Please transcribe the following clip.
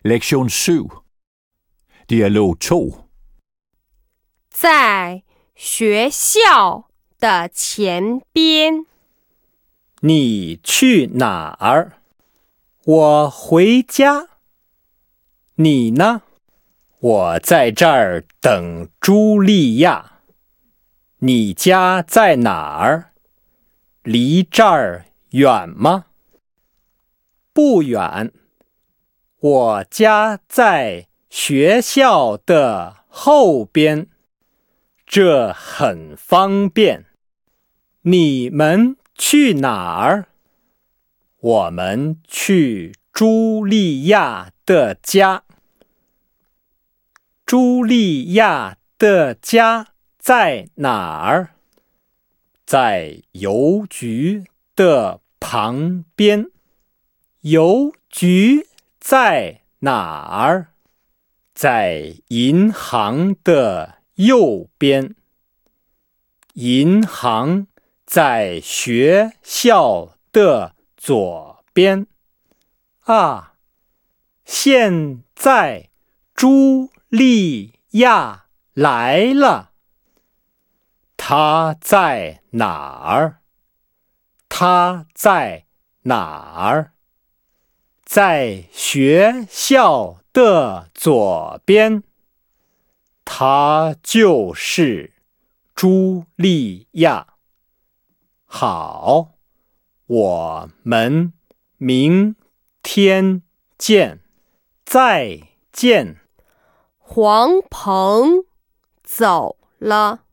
Lektion 7. Dialog 2. 在学校的前边。 你去哪儿？我回家。你呢？我在这儿等茱莉亚。你家在哪儿？离这儿远吗？不远。我家在学校的后边，这很方便。你们去哪儿？我们去茱莉亚的家。茱莉亚的家在哪儿？在邮局的旁边。邮局在哪儿？在银行的右边。银行在学校的左边。啊，现在茱莉亚来了。她在哪儿？她在哪儿？在学校的左边。她就是茱莉亚。好，我们明天见。再见。 黄鹏走了。